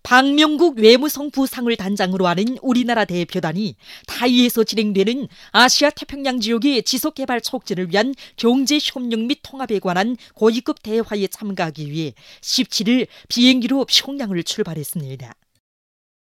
박명국 외무성 부상을 단장으로 하는 우리나라 대표단이 타이에서 진행되는 아시아 태평양 지역의 지속개발 촉진을 위한 경제협력 및 통합에 관한 고위급 대화에 참가하기 위해 17일 비행기로 평양을 출발했습니다.